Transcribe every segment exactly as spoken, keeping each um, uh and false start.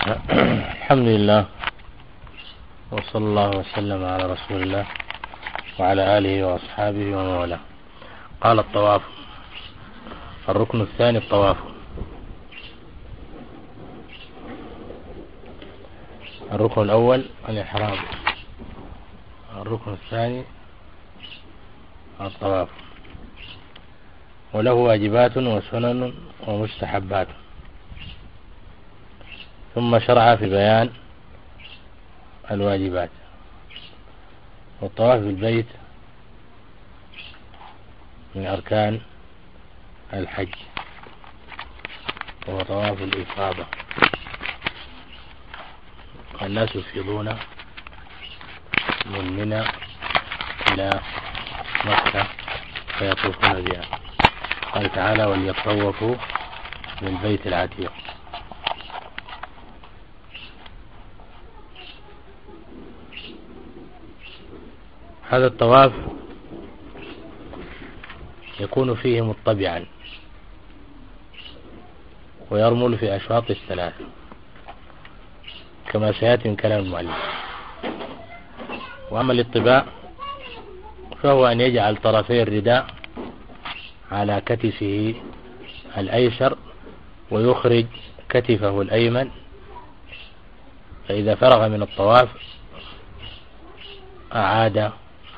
الحمد لله وصلى الله وسلم على رسول الله وعلى آله وأصحابه ومن والاه. قال الطواف. الركن الثاني الطواف. الركن الأول الإحرام، الركن الثاني الطواف، وله واجبات وسنن ومستحبات. ثم شرع في بيان الواجبات. والطواف بالبيت من أركان الحج، وهو طواف الإفاضة. الناس يفيضون من منى إلى مكة فيطوفون بها. قال تعالى: وليطوفوا بالبيت العتيق. هذا الطواف يكون فيه مطبعا ويرمل في أشواط الثلاثة كما سيأتي من كلام المؤلف. وأما الاطباع فهو أن يجعل طرفي الرداء على كتفه الأيسر ويخرج كتفه الأيمن، فإذا فرغ من الطواف أعاد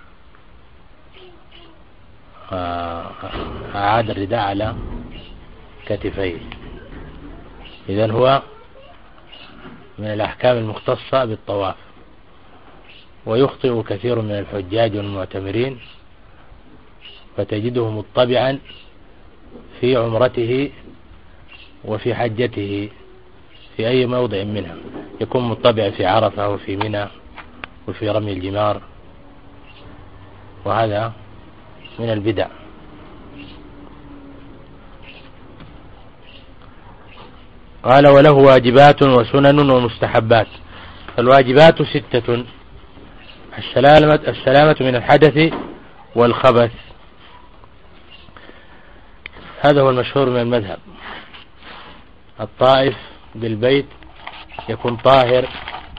أعاد الرداء على كتفيه. إذن هو من الأحكام المختصة بالطواف. ويخطئ كثير من الحجاج والمعتمرين فتجده مطبعا في عمرته وفي حجته في أي موضع منها، يكون مطبع في عرفة وفي منى وفي رمي الجمار، وهذا من البدع. قال: وله واجبات وسنن ومستحبات. فالواجبات ستة: السلامة, السلامة من الحدث والخبث. هذا هو المشهور من المذهب. الطائف بالبيت يكون طاهر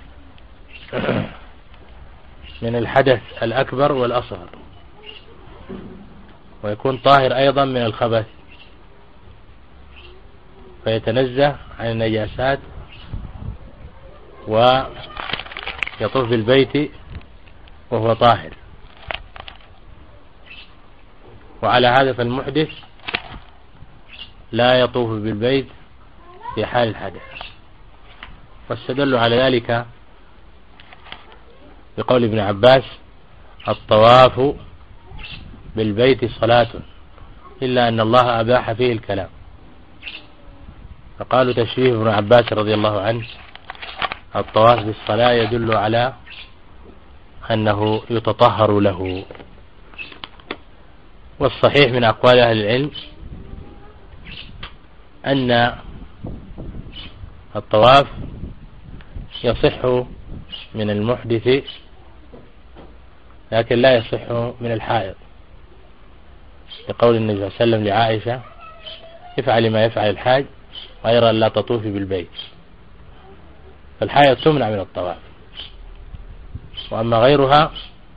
من الحدث الأكبر والأصغر، ويكون طاهر أيضا من الخبث، فيتنزه عن النجاسات ويطوف بالبيت وهو طاهر. وعلى هذا فالمحدث لا يطوف بالبيت في حال الحدث. واستدل على ذلك بقول ابن عباس: الطواف بالبيت صلاة إلا أن الله أباح فيه الكلام. فقالوا تشبيه ابن عباس رضي الله عنه الطواف بالصلاة يدل على أنه يتطهر له. والصحيح من أقوال أهل العلم أن الطواف يصح من المحدث لكن لا يصح من الحائض، لقول النبي صلى الله عليه وسلم لعائشة: افعلي ما يفعل الحاج غير أن لا تطوفي بالبيت. فالحائض تمنع من الطواف. وأما غيرها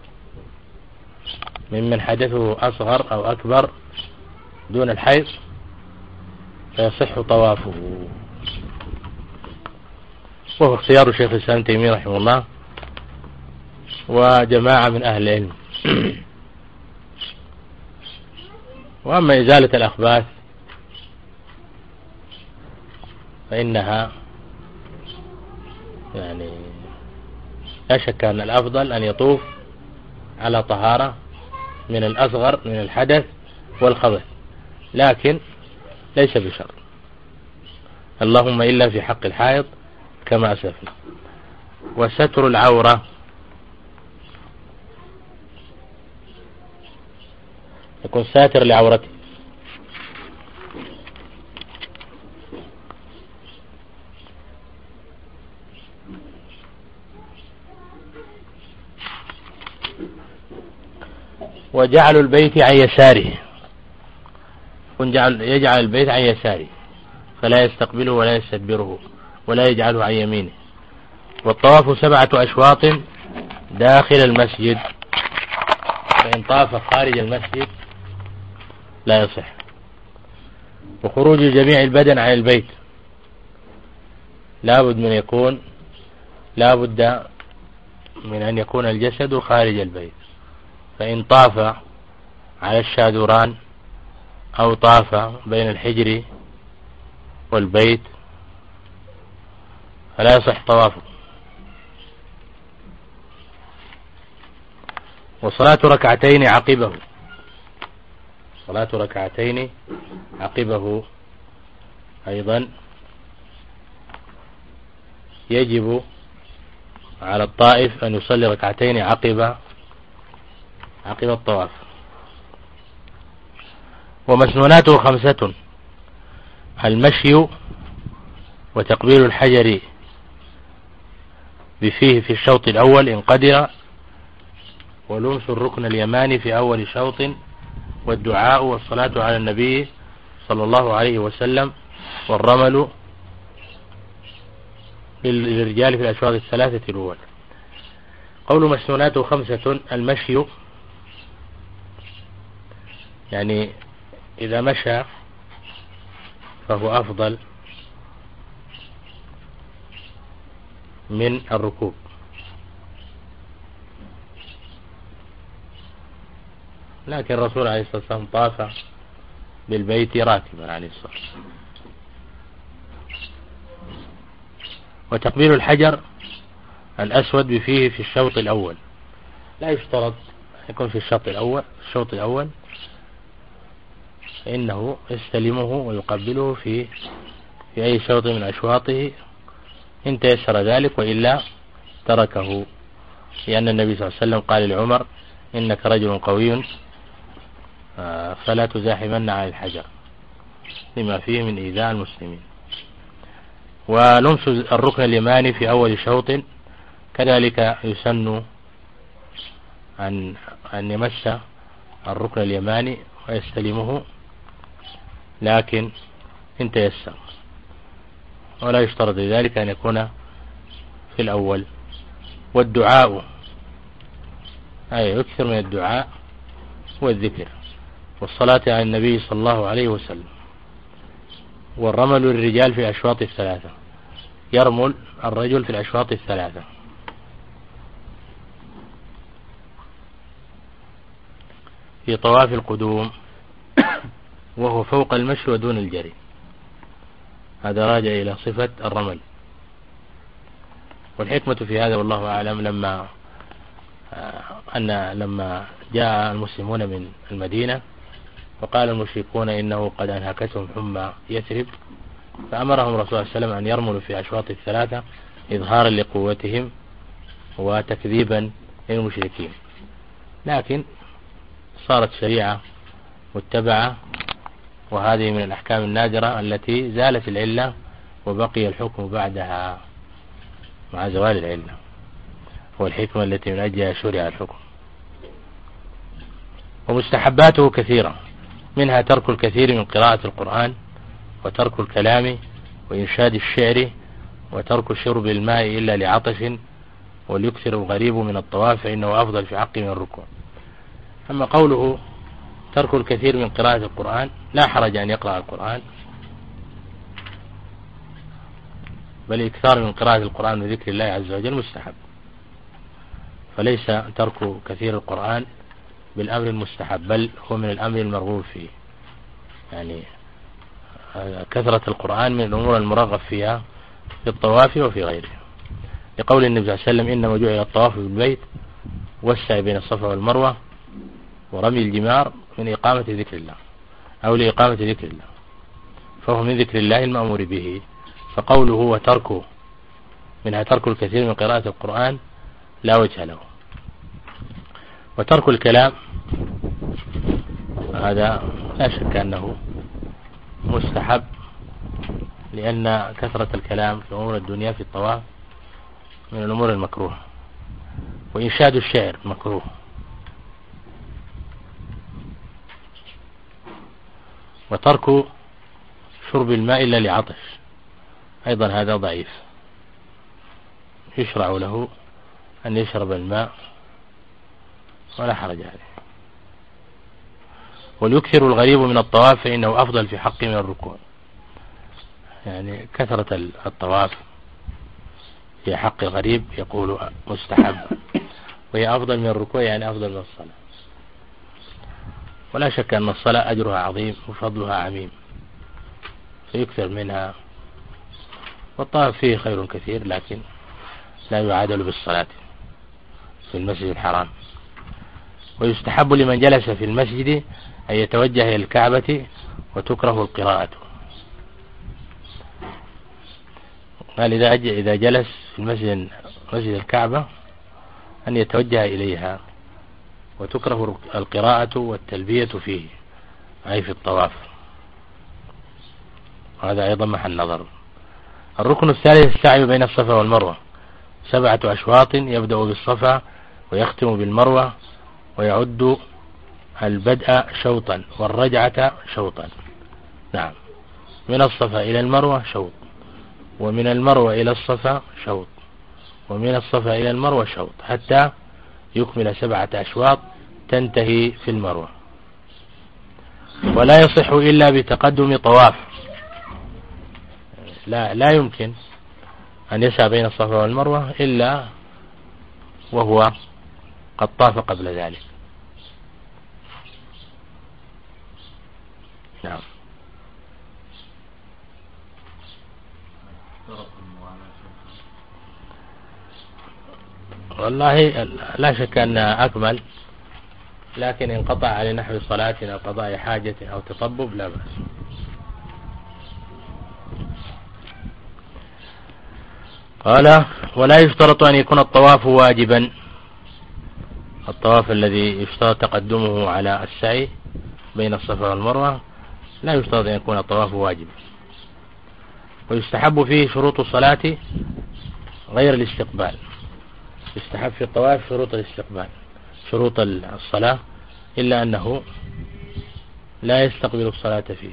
ممن حدثه أصغر أو أكبر دون الحيض فيصح طوافه. وهو اختيار شيخ الإسلام ابن تيمية رحمه الله وجماعة من أهل العلم. وأما إزالة الأخباث فإنها يعني لا شك أن الأفضل أن يطوف على طهارة من الأصغر من الحدث والخبث، لكن ليس بشرط، اللهم إلا في حق الحائض كما أسلفنا. وستر العورة يكون ساتر لعورته، وجعل البيت عن يساره، يجعل البيت عن يساره فلا يستقبله ولا يستدبره، ولا يجعله عن يمينه. والطواف سبعة أشواط داخل المسجد، فإن طاف خارج المسجد لا يصح. وخروج جميع البدن عن البيت لا بد من يكون لا بد من أن يكون الجسد خارج البيت، فإن طاف على الشادوران أو طاف بين الحجر والبيت فلا يصح طوافه. وصلاة ركعتين عقبه صلاة ركعتين عقبه أيضا يجب على الطائف أن يصلي ركعتين عقب عقب الطواف. ومسنوناته خمسة: المشي وتقبيل الحجر بفيه في الشوط الأول إن قدر، ولمس الركن اليماني في أول شوط، والدعاء والصلاة على النبي صلى الله عليه وسلم، والرمل للرجال في الأشواط الثلاثة الأول. قول مسنوناته خمسة: المشي يعني إذا مشى فهو أفضل من الركوب، لكن الرسول عليه الصلاة والسلام طاف بالبيت راكبا عليه الصلاة والسلام. وتقبيل الحجر الأسود بفيه في الشوط الأول، لا يشترط يكون في الشوط الأول الشوط الأول فإنه يستلمه ويقبله في في أي شوط من أشواطه إن تيسر ذلك، وإلا تركه، لأن النبي صلى الله عليه وسلم قال لعمر: إنك رجل قوي فلا تزاحمن على الحجر، لما فيه من إيذاء المسلمين. ولمس الركن اليماني في أول شوط كذلك يسن أن أن يمس الركن اليماني ويستلمه، لكن إن تيسر، ولا يشترط لذلك أن يكون في الأول. والدعاء أي يكثر من الدعاء والذكر، والصلاة على النبي صلى الله عليه وسلم. والرمل للرجال في الأشواط الثلاثة، يرمل الرجل في الأشواط الثلاثة. في طواف القدوم وهو فوق المشي ودون الجري، هذا راجع إلى صفة الرمل. والحكمة في هذا والله أعلم لما أن لما جاء المسلمون من المدينة وقال المشركون إنه قد أنهكتهم حمى يثرب، فأمرهم الرسول صلى الله عليه وسلم أن يرملوا في أشواط الثلاثة إظهارا لقوتهم وتكذيبا للمشركين. لكن صارت شريعة متبعة، وهذه من الأحكام النادرة التي زالت العلة وبقي الحكم بعدها مع زوال العلة، والحكمة التي من أجلها شرع الحكم. ومستحباته كثيرة، منها ترك الكثير من قراءة القرآن، وترك الكلام وإنشاد الشعر، وترك شرب الماء إلا لعطش، وليكثر الغريب من الطواف فإنه أفضل في حقه من الركوع. أما قوله ترك الكثير من قراءة القرآن، لا حرج أن يقرأ القرآن، بل إكثار من قراءة القرآن وذكر الله عز وجل مستحب، فليس ترك كثير القرآن بالأمر المستحب، بل هو من الأمر المرغوب فيه. يعني كثرة القرآن من الأمور المرغب فيها في الطواف وفي غيره، لقول النبي صلى الله عليه وسلم: إنما جعل الطواف بالبيت والسعي بين الصفا والمروة ورمي الجمار من إقامة ذكر الله، أو لإقامة ذكر الله، فهو من ذكر الله المأمور به. فقوله وتركه منها ترك الكثير من قراءة القرآن لا وجه له. وترك الكلام هذا لا شك أنه مستحب، لأن كثرة الكلام في أمور الدنيا في الطواف من الأمور المكروهة. وإنشاد الشعر مكروه. وترك شرب الماء إلا لعطش، أيضا هذا ضعيف، يشرع له أن يشرب الماء ولا حرج عليه. وليكثر الغريب من الطواف فإنه أفضل في حقه من الركوع. يعني كثرة الطواف في حق الغريب يقول مستحب، وهي أفضل من الركوع يعني أفضل من الصلاة. ولا شك أن الصلاة أجرها عظيم وفضلها عميم، فيكثر منها. والطواف فيه خير كثير، لكن لا يعادل بالصلاة في المسجد الحرام. ويستحب لمن جلس في المسجد أن يتوجه إلى الكعبة، وتكره القراءة. قال إذا إذا جلس في المسجد مسجد الكعبة أن يتوجه إليها، وتكره القراءة والتلبية فيه أي في الطواف. وهذا أيضا محل نظر. الركن الثالث السعي بين الصفا والمروة، سبعة أشواط يبدأ بالصفا ويختم بالمروة، ويعد البدء شوطا والرجعة شوطا. نعم، من الصفا إلى المروة شوط، ومن المروة إلى الصفا شوط، ومن الصفا إلى المروة شوط، حتى يكمل سبعة أشواط تنتهي في المروة. ولا يصح إلا بتقدم طواف، لا, لا يمكن أن يسعى بين الصفا والمروة إلا وهو قد طاف قبل ذلك. نعم. والله لا شك أنها أكمل، لكن انقطع على نحو صلاة أو قضاء حاجة أو تطبب لا بأس. قال ولا يشترط أن يكون الطواف واجبا. الطواف الذي يشترط تقدمه على السعي بين الصفا والمروة لا يشترط أن يكون الطواف واجبا. ويستحب فيه شروط الصلاة غير الاستقبال. يستحب في الطواف شروط الاستقبال، شروط الصلاة، إلا أنه لا يستقبل الصلاة فيه،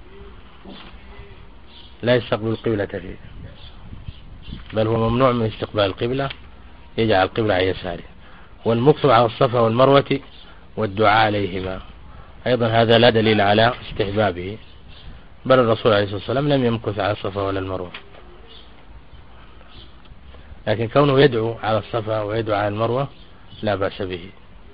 لا يستقبل القبلة فيه، بل هو ممنوع من استقبال القبلة، يجعل القبلة على يساره. والمكث على الصفا والمروة والدعاء عليهما أيضا هذا لا دليل على استحبابه، بل الرسول عليه الصلاة والسلام لم يمكث على الصفا ولا المروة. لكن كونه يدعو على الصفا ويدعو على المروة لا بأس به،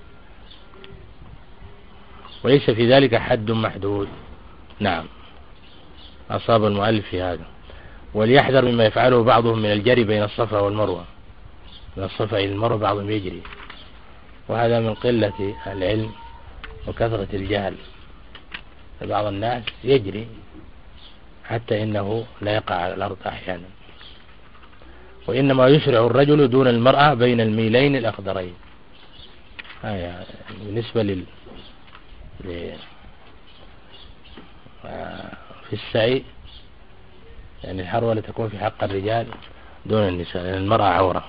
وليس في ذلك حد محدود. نعم، أصاب المؤلف في هذا. وليحذر مما يفعله بعضهم من الجري بين الصفا والمروة، من الصفا إلى المروة بعضهم يجري، وهذا من قلة العلم وكثرة الجهل. بعض الناس يجري حتى إنه لا يقع على الأرض أحيانا. وإنما يشرع الرجل دون المرأة بين الميلين الأخضرين. هذا بالنسبة لل في السعي، يعني الحروة تكون في حق الرجال دون النساء، لأن المرأة عورة.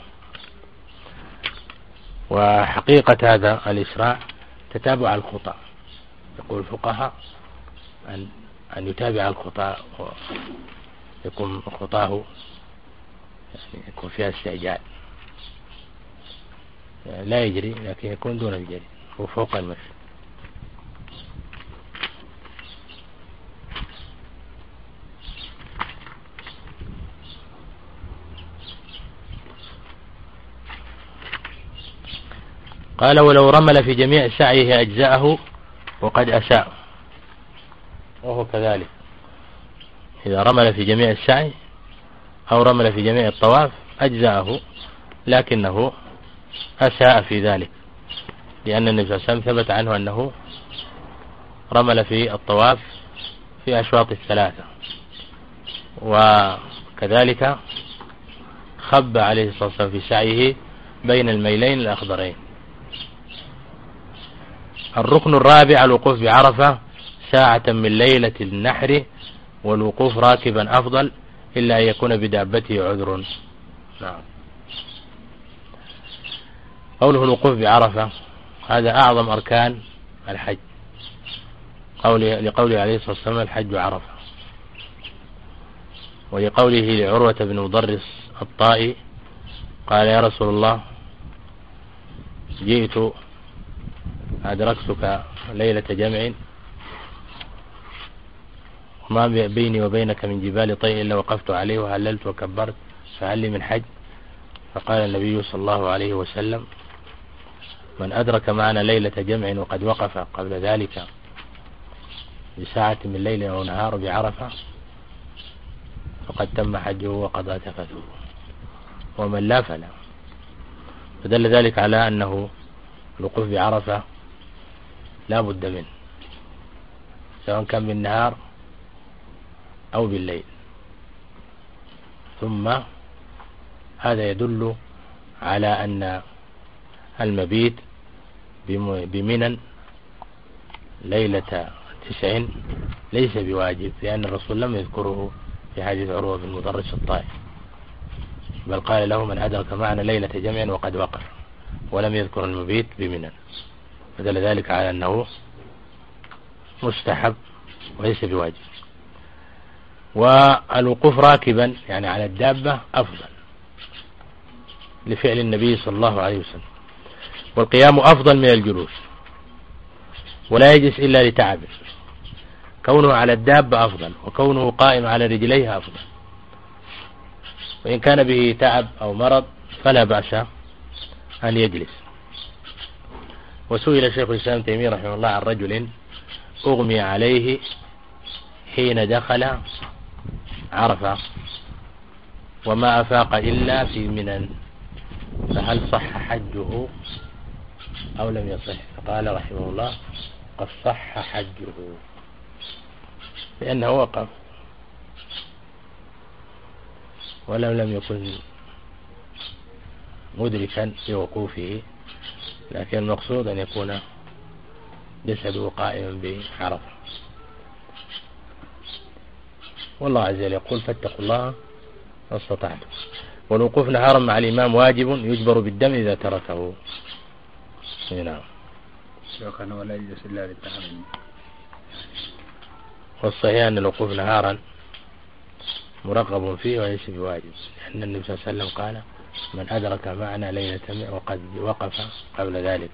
وحقيقة هذا الإسراع تتابع الخطى. يقول الفقهاء أن أن يتابع الخطى، ويكون خطاه يعني يكون فيها استعجال، يعني لا يجري لكن يكون دون الجري وفوق المشي. قال ولو رمل في جميع سعيه أجزاءه وقد أساء. وهو كذلك، إذا رمل في جميع السعي أو رمل في جميع الطواف أجزاءه، لكنه أساء في ذلك، لأن النبي صلى الله عليه وسلم ثبت عنه أنه رمل في الطواف في أشواط الثلاثة، وكذلك خب عليه الصلاة والسلام في سعيه بين الميلين الأخضرين. الركن الرابع الوقوف بعرفة ساعة من ليلة النحر، والوقوف راكبا أفضل إلا أن يكون بدابته عذر. نعم. قوله الوقوف بعرفة هذا أعظم أركان الحج، لقوله عليه الصلاة والسلام الحج عرفة. ولقوله لعروة بن مضرس الطائي قال يا رسول الله جئت أدركتك ليلة جمع وما بيني وبينك من جبال طيء إلا وقفت عليه وهللت وكبرت فهل لي من حج؟ فقال النبي صلى الله عليه وسلم من أدرك معنا ليلة جمع وقد وقف قبل ذلك بساعة من ليل أو نهار بعرفة فقد تم حجه وقضى تفثه، ومن لا فلا. فدل ذلك على أنه الوقوف بعرفة لا بد منه سواء كان بالنهار أو بالليل. ثم هذا يدل على أن المبيت بمنى ليلة تسع ليس بواجب، لأن الرسول لم يذكره في حديث عروة بن مضرس الطائي، بل قال له من أدرك معنا ليلة جمع وقد وقف، ولم يذكر المبيت بمنى، فدل ذلك على أنه مستحب وليس بواجب. والوقوف راكبا يعني على الدابة أفضل لفعل النبي صلى الله عليه وسلم، والقيام أفضل من الجلوس، ولا يجلس إلا لتعب، كونه على الدابة أفضل، وكونه قائم على رجليه أفضل. وإن كان به تعب أو مرض فلا بأس أن يجلس. وسئل شيخ الإسلام تيمية رحمه الله عن رجل أغمي عليه حين دخل عرفة وما أفاق إلا في منى، فهل صح حجه أو لم يصح؟ فقال رحمه الله قد صح حجه، لأنه وقف ولو لم يكن مدركا في وقوفه، لكن المقصود أن يكون جسده قائما بعرفة. والله عز وجل يقول فاتقوا الله ما استطعتم. والوقوف نهارا مع الإمام واجب يجبر بالدم إذا تركه. نعم. كان ولا يجلس إلا للتعب. والصحيح أن الوقوف نهارا مرغب فيه وليس بواجب، لأن النبي صلى الله عليه وسلم قال من أدرك معنا ليلة وقد وقف قبل ذلك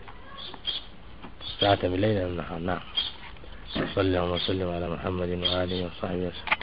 ساعة من ليلة من النهار. نعم. صلى الله وسلم على محمد وآله وصحبه وسلم.